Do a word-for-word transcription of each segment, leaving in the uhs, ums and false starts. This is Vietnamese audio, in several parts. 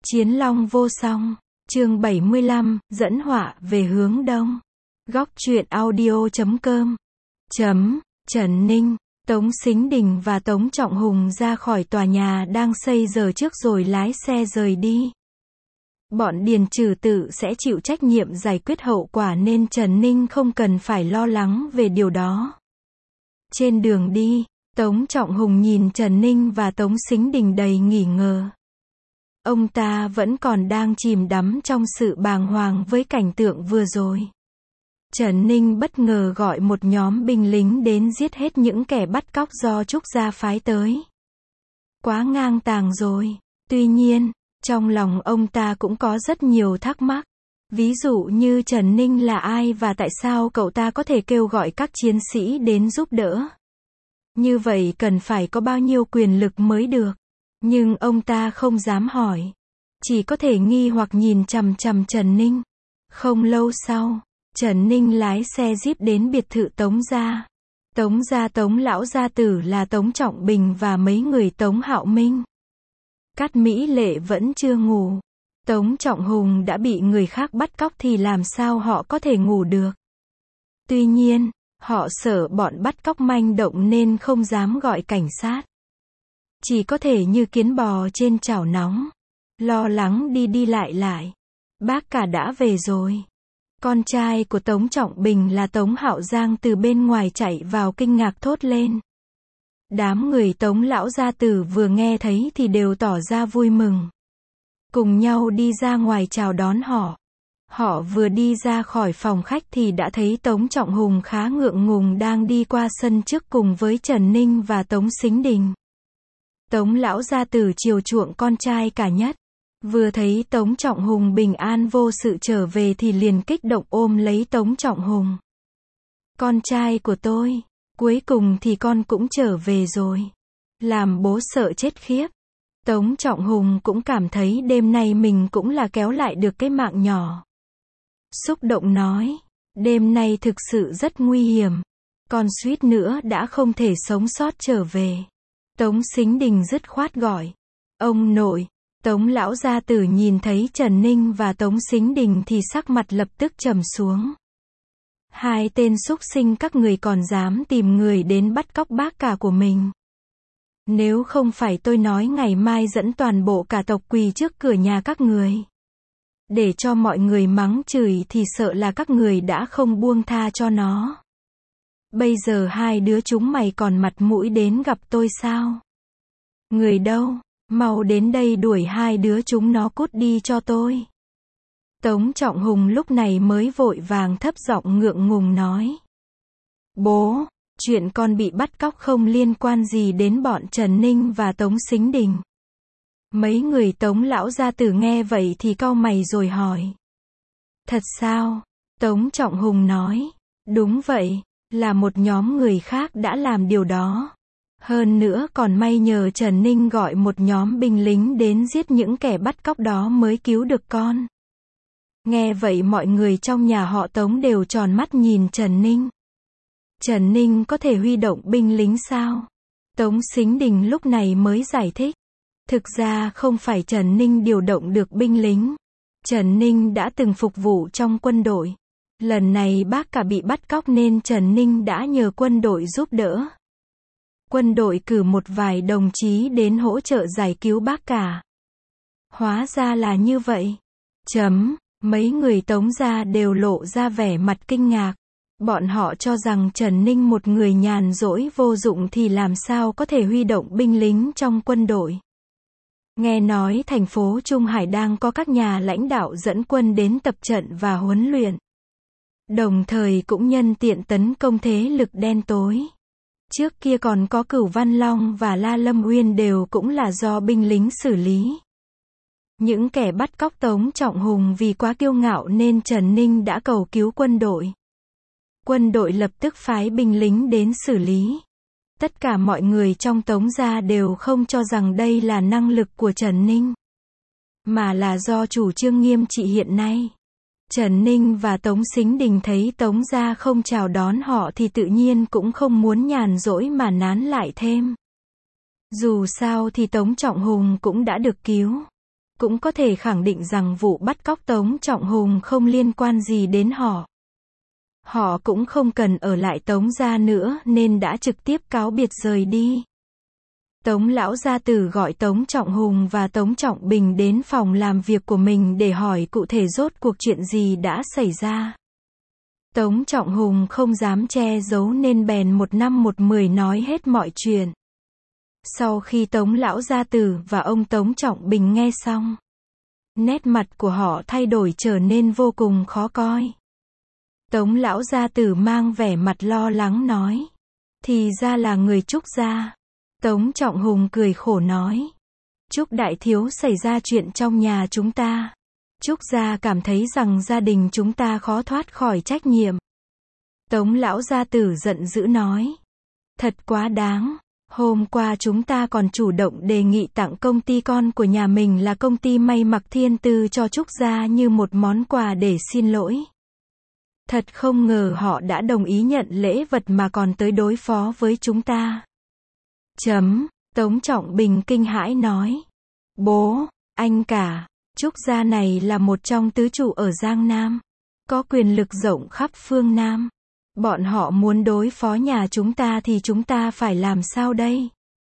Chiến long vô song, chương bảy mươi lăm, dẫn họa về hướng đông. Góc truyện audio chấm com. Chấm, Trần Ninh, Tống Sính Đình và Tống Trọng Hùng ra khỏi tòa nhà đang xây giờ trước rồi lái xe rời đi. Bọn Điền Trừ Tự sẽ chịu trách nhiệm giải quyết hậu quả nên Trần Ninh không cần phải lo lắng về điều đó. Trên đường đi, Tống Trọng Hùng nhìn Trần Ninh và Tống Sính Đình đầy nghi ngờ. Ông ta vẫn còn đang chìm đắm trong sự bàng hoàng với cảnh tượng vừa rồi. Trần Ninh bất ngờ gọi một nhóm binh lính đến giết hết những kẻ bắt cóc do Trúc Gia phái tới. Quá ngang tàng rồi. Tuy nhiên, trong lòng ông ta cũng có rất nhiều thắc mắc. Ví dụ như Trần Ninh là ai và tại sao cậu ta có thể kêu gọi các chiến sĩ đến giúp đỡ. Như vậy cần phải có bao nhiêu quyền lực mới được. Nhưng ông ta không dám hỏi. Chỉ có thể nghi hoặc nhìn chằm chằm Trần Ninh. Không lâu sau, Trần Ninh lái xe Jeep đến biệt thự Tống Gia. Tống Gia Tống lão gia tử là Tống Trọng Bình và mấy người Tống Hạo Minh. Cát Mỹ Lệ vẫn chưa ngủ. Tống Trọng Hùng đã bị người khác bắt cóc thì làm sao họ có thể ngủ được. Tuy nhiên, họ sợ bọn bắt cóc manh động nên không dám gọi cảnh sát. Chỉ có thể như kiến bò trên chảo nóng. Lo lắng đi đi lại lại. Bác cả đã về rồi. Con trai của Tống Trọng Bình là Tống Hạo Giang từ bên ngoài chạy vào kinh ngạc thốt lên. Đám người Tống lão gia tử vừa nghe thấy thì đều tỏ ra vui mừng. Cùng nhau đi ra ngoài chào đón họ. Họ vừa đi ra khỏi phòng khách thì đã thấy Tống Trọng Hùng khá ngượng ngùng đang đi qua sân trước cùng với Trần Ninh và Tống Sính Đình. Tống lão gia tử chiều chuộng con trai cả nhất. Vừa thấy Tống Trọng Hùng bình an vô sự trở về thì liền kích động ôm lấy Tống Trọng Hùng. Con trai của tôi, cuối cùng thì con cũng trở về rồi. Làm bố sợ chết khiếp. Tống Trọng Hùng cũng cảm thấy đêm nay mình cũng là kéo lại được cái mạng nhỏ. Xúc động nói, đêm nay thực sự rất nguy hiểm. Con suýt nữa đã không thể sống sót trở về. Tống Sính Đình dứt khoát gọi. Ông nội. Tống lão gia tử nhìn thấy Trần Ninh và Tống Sính Đình thì sắc mặt lập tức trầm xuống. Hai tên súc sinh các người còn dám tìm người đến bắt cóc bác cả của mình. Nếu không phải tôi nói ngày mai dẫn toàn bộ cả tộc quỳ trước cửa nhà các người. Để cho mọi người mắng chửi thì sợ là các người đã không buông tha cho nó. Bây giờ hai đứa chúng mày còn mặt mũi đến gặp tôi sao? Người đâu? Mau đến đây đuổi hai đứa chúng nó cút đi cho tôi. Tống Trọng Hùng lúc này mới vội vàng thấp giọng ngượng ngùng nói. Bố, chuyện con bị bắt cóc không liên quan gì đến bọn Trần Ninh và Tống Sính Đình. Mấy người Tống lão gia tử nghe vậy thì cau mày rồi hỏi. Thật sao? Tống Trọng Hùng nói. Đúng vậy, là một nhóm người khác đã làm điều đó. Hơn nữa còn may nhờ Trần Ninh gọi một nhóm binh lính đến giết những kẻ bắt cóc đó mới cứu được con. Nghe vậy mọi người trong nhà họ Tống đều tròn mắt nhìn Trần Ninh. Trần Ninh có thể huy động binh lính sao? Tống Sính Đình lúc này mới giải thích. Thực ra không phải Trần Ninh điều động được binh lính. Trần Ninh đã từng phục vụ trong quân đội. Lần này bác cả bị bắt cóc nên Trần Ninh đã nhờ quân đội giúp đỡ. Quân đội cử một vài đồng chí đến hỗ trợ giải cứu bác cả. Hóa ra là như vậy. Chấm, mấy người Tống gia đều lộ ra vẻ mặt kinh ngạc. Bọn họ cho rằng Trần Ninh một người nhàn rỗi vô dụng thì làm sao có thể huy động binh lính trong quân đội. Nghe nói thành phố Trung Hải đang có các nhà lãnh đạo dẫn quân đến tập trận và huấn luyện. Đồng thời cũng nhân tiện tấn công thế lực đen tối. Trước kia còn có Cửu Văn Long và La Lâm Uyên đều cũng là do binh lính xử lý. Những kẻ bắt cóc Tống Trọng Hùng vì quá kiêu ngạo nên Trần Ninh đã cầu cứu quân đội. Quân đội lập tức phái binh lính đến xử lý. Tất cả mọi người trong Tống gia đều không cho rằng đây là năng lực của Trần Ninh, mà là do chủ trương nghiêm trị hiện nay. Trần Ninh và Tống Sính Đình thấy Tống gia không chào đón họ thì tự nhiên cũng không muốn nhàn rỗi mà nán lại thêm. Dù sao thì Tống Trọng Hùng cũng đã được cứu. cũng có thể khẳng định rằng vụ bắt cóc Tống Trọng Hùng không liên quan gì đến họ. Họ cũng không cần ở lại Tống gia nữa nên đã trực tiếp cáo biệt rời đi. Tống lão gia tử gọi Tống Trọng Hùng và Tống Trọng Bình đến phòng làm việc của mình để hỏi cụ thể rốt cuộc chuyện gì đã xảy ra. Tống Trọng Hùng không dám che giấu nên bèn một năm một mười nói hết mọi chuyện. Sau khi Tống lão gia tử và ông Tống Trọng Bình nghe xong, nét mặt của họ thay đổi trở nên vô cùng khó coi. Tống lão gia tử mang vẻ mặt lo lắng nói, thì ra là người Trúc gia. Tống Trọng Hùng cười khổ nói, Trúc đại thiếu xảy ra chuyện trong nhà chúng ta. Trúc gia cảm thấy rằng gia đình chúng ta khó thoát khỏi trách nhiệm. Tống lão gia tử giận dữ nói, thật quá đáng. Hôm qua chúng ta còn chủ động đề nghị tặng công ty con của nhà mình là công ty may mặc Thiên Tư cho Trúc gia như một món quà để xin lỗi. Thật không ngờ họ đã đồng ý nhận lễ vật mà còn tới đối phó với chúng ta. Chấm, Tống Trọng Bình kinh hãi nói, bố, anh cả, Trúc gia này là một trong tứ trụ ở Giang Nam, có quyền lực rộng khắp phương Nam. Bọn họ muốn đối phó nhà chúng ta thì chúng ta phải làm sao đây?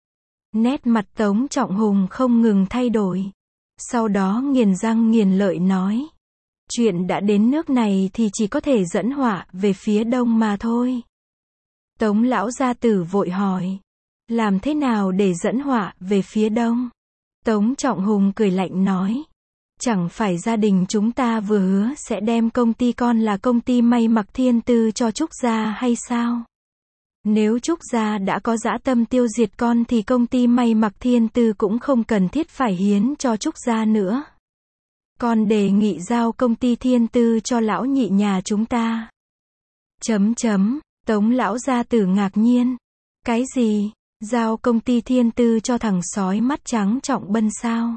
Nét mặt Tống Trọng Hùng không ngừng thay đổi. Sau đó nghiền răng nghiền lợi nói, chuyện đã đến nước này thì chỉ có thể dẫn họa về phía đông mà thôi. Tống lão gia tử vội hỏi, làm thế nào để dẫn họa về phía đông? Tống Trọng Hùng cười lạnh nói, chẳng phải gia đình chúng ta vừa hứa sẽ đem công ty con là công ty may mặc Thiên Tư cho Trúc gia hay sao? Nếu Trúc gia đã có dã tâm tiêu diệt con thì công ty may mặc Thiên Tư cũng không cần thiết phải hiến cho Trúc gia nữa. Con đề nghị giao công ty Thiên Tư cho lão nhị nhà chúng ta. Chấm chấm, Tống lão gia tử ngạc nhiên. Cái gì? Giao công ty Thiên Tư cho thằng sói mắt trắng Trọng Bân sao?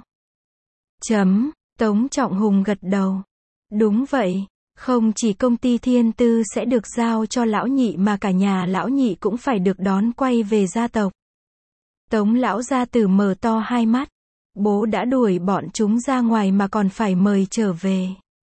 Chấm, Tống Trọng Hùng gật đầu. Đúng vậy, không chỉ công ty Thiên Tư sẽ được giao cho lão nhị mà cả nhà lão nhị cũng phải được đón quay về gia tộc. Tống lão gia tử mở to hai mắt. Bố đã đuổi bọn chúng ra ngoài mà còn phải mời trở về.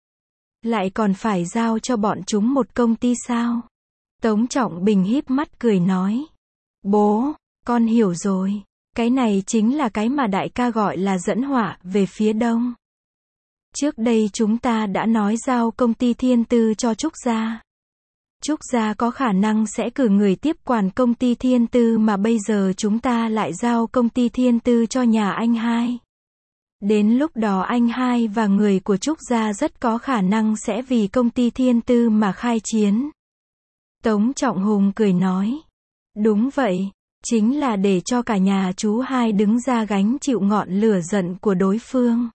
Lại còn phải giao cho bọn chúng một công ty sao? Tống Trọng Bình híp mắt cười nói. Bố, con hiểu rồi. Cái này chính là cái mà đại ca gọi là dẫn họa về phía đông. Trước đây chúng ta đã nói giao công ty Thiên Tư cho Trúc gia. Trúc gia có khả năng sẽ cử người tiếp quản công ty Thiên Tư mà bây giờ chúng ta lại giao công ty Thiên Tư cho nhà anh hai. Đến lúc đó anh hai và người của Trúc gia rất có khả năng sẽ vì công ty Thiên Tư mà khai chiến. Tống Trọng Hùng cười nói. Đúng vậy, chính là để cho cả nhà chú hai đứng ra gánh chịu ngọn lửa giận của đối phương.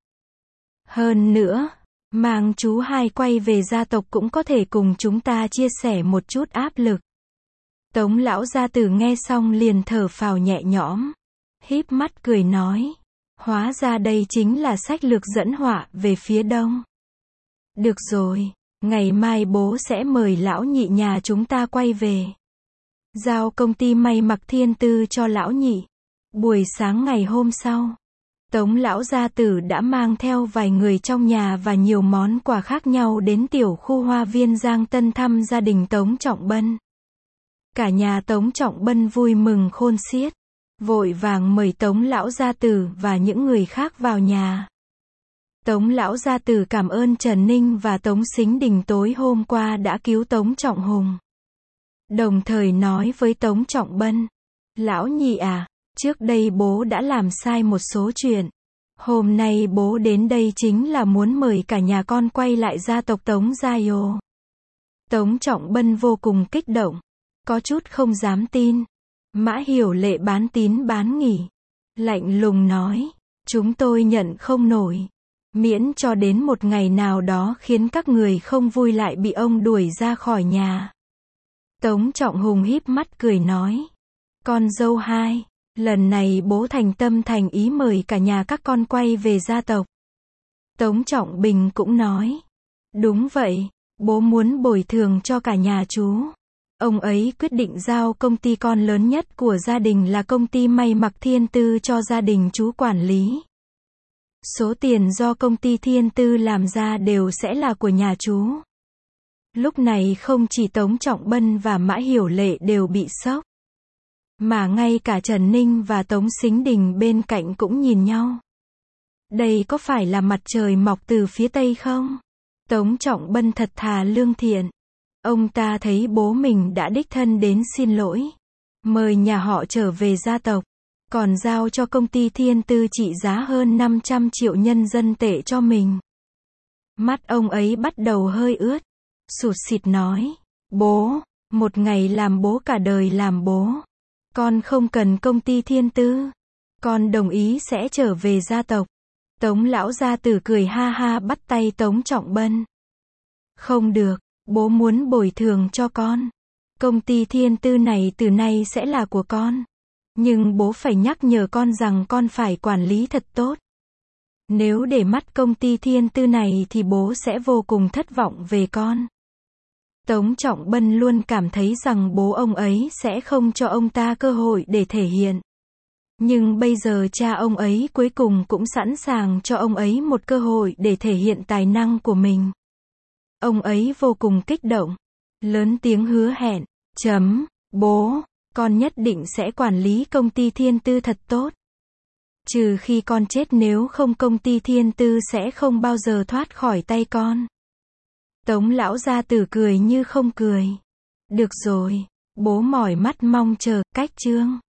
Hơn nữa, mang chú hai quay về gia tộc cũng có thể cùng chúng ta chia sẻ một chút áp lực. Tống lão gia tử nghe xong liền thở phào nhẹ nhõm, híp mắt cười nói, hóa ra đây chính là sách lược dẫn họa về phía đông. Được rồi, ngày mai bố sẽ mời lão nhị nhà chúng ta quay về. Giao công ty may mặc Thiên Tư cho lão nhị. Buổi sáng ngày hôm sau, Tống lão gia tử đã mang theo vài người trong nhà và nhiều món quà khác nhau đến tiểu khu hoa viên Giang Tân thăm gia đình Tống Trọng Bân. Cả nhà Tống Trọng Bân vui mừng khôn xiết, vội vàng mời Tống lão gia tử và những người khác vào nhà. Tống lão gia tử cảm ơn Trần Ninh và Tống Sính Đình tối hôm qua đã cứu Tống Trọng Hùng. Đồng thời nói với Tống Trọng Bân, lão nhị à, trước đây bố đã làm sai một số chuyện. Hôm nay bố đến đây chính là muốn mời cả nhà con quay lại gia tộc Tống gia yo. Tống Trọng Bân vô cùng kích động, có chút không dám tin. Mã Hiểu Lệ bán tín bán nghi, lạnh lùng nói, chúng tôi nhận không nổi. Miễn cho đến một ngày nào đó khiến các người không vui lại bị ông đuổi ra khỏi nhà. Tống Trọng Hùng híp mắt cười nói, con dâu hai, lần này bố thành tâm thành ý mời cả nhà các con quay về gia tộc. Tống Trọng Bình cũng nói, đúng vậy, bố muốn bồi thường cho cả nhà chú. Ông ấy quyết định giao công ty con lớn nhất của gia đình là công ty may mặc Thiên Tư cho gia đình chú quản lý. Số tiền do công ty Thiên Tư làm ra đều sẽ là của nhà chú. Lúc này không chỉ Tống Trọng Bân và Mã Hiểu Lệ đều bị sốc, mà ngay cả Trần Ninh và Tống Sính Đình bên cạnh cũng nhìn nhau. Đây có phải là mặt trời mọc từ phía Tây không? Tống Trọng Bân thật thà lương thiện. Ông ta thấy bố mình đã đích thân đến xin lỗi, mời nhà họ trở về gia tộc, còn giao cho công ty Thiên Tư trị giá hơn năm trăm triệu nhân dân tệ cho mình. Mắt ông ấy bắt đầu hơi ướt, sụt sịt nói, bố, một ngày làm bố cả đời làm bố. Con không cần công ty Thiên Tư. Con đồng ý sẽ trở về gia tộc. Tống lão gia tử cười ha ha bắt tay Tống Trọng Bân. Không được, bố muốn bồi thường cho con. Công ty Thiên Tư này từ nay sẽ là của con. Nhưng bố phải nhắc nhở con rằng con phải quản lý thật tốt. Nếu để mắt công ty Thiên Tư này thì bố sẽ vô cùng thất vọng về con. Tống Trọng Bân luôn cảm thấy rằng bố ông ấy sẽ không cho ông ta cơ hội để thể hiện. Nhưng bây giờ cha ông ấy cuối cùng cũng sẵn sàng cho ông ấy một cơ hội để thể hiện tài năng của mình. Ông ấy vô cùng kích động, lớn tiếng hứa hẹn, chấm, bố, con nhất định sẽ quản lý công ty Thiên Tư thật tốt. Trừ khi con chết, nếu không công ty Thiên Tư sẽ không bao giờ thoát khỏi tay con. Tống lão gia tử cười như không cười. Được rồi, bố mỏi mắt mong chờ, cách chương.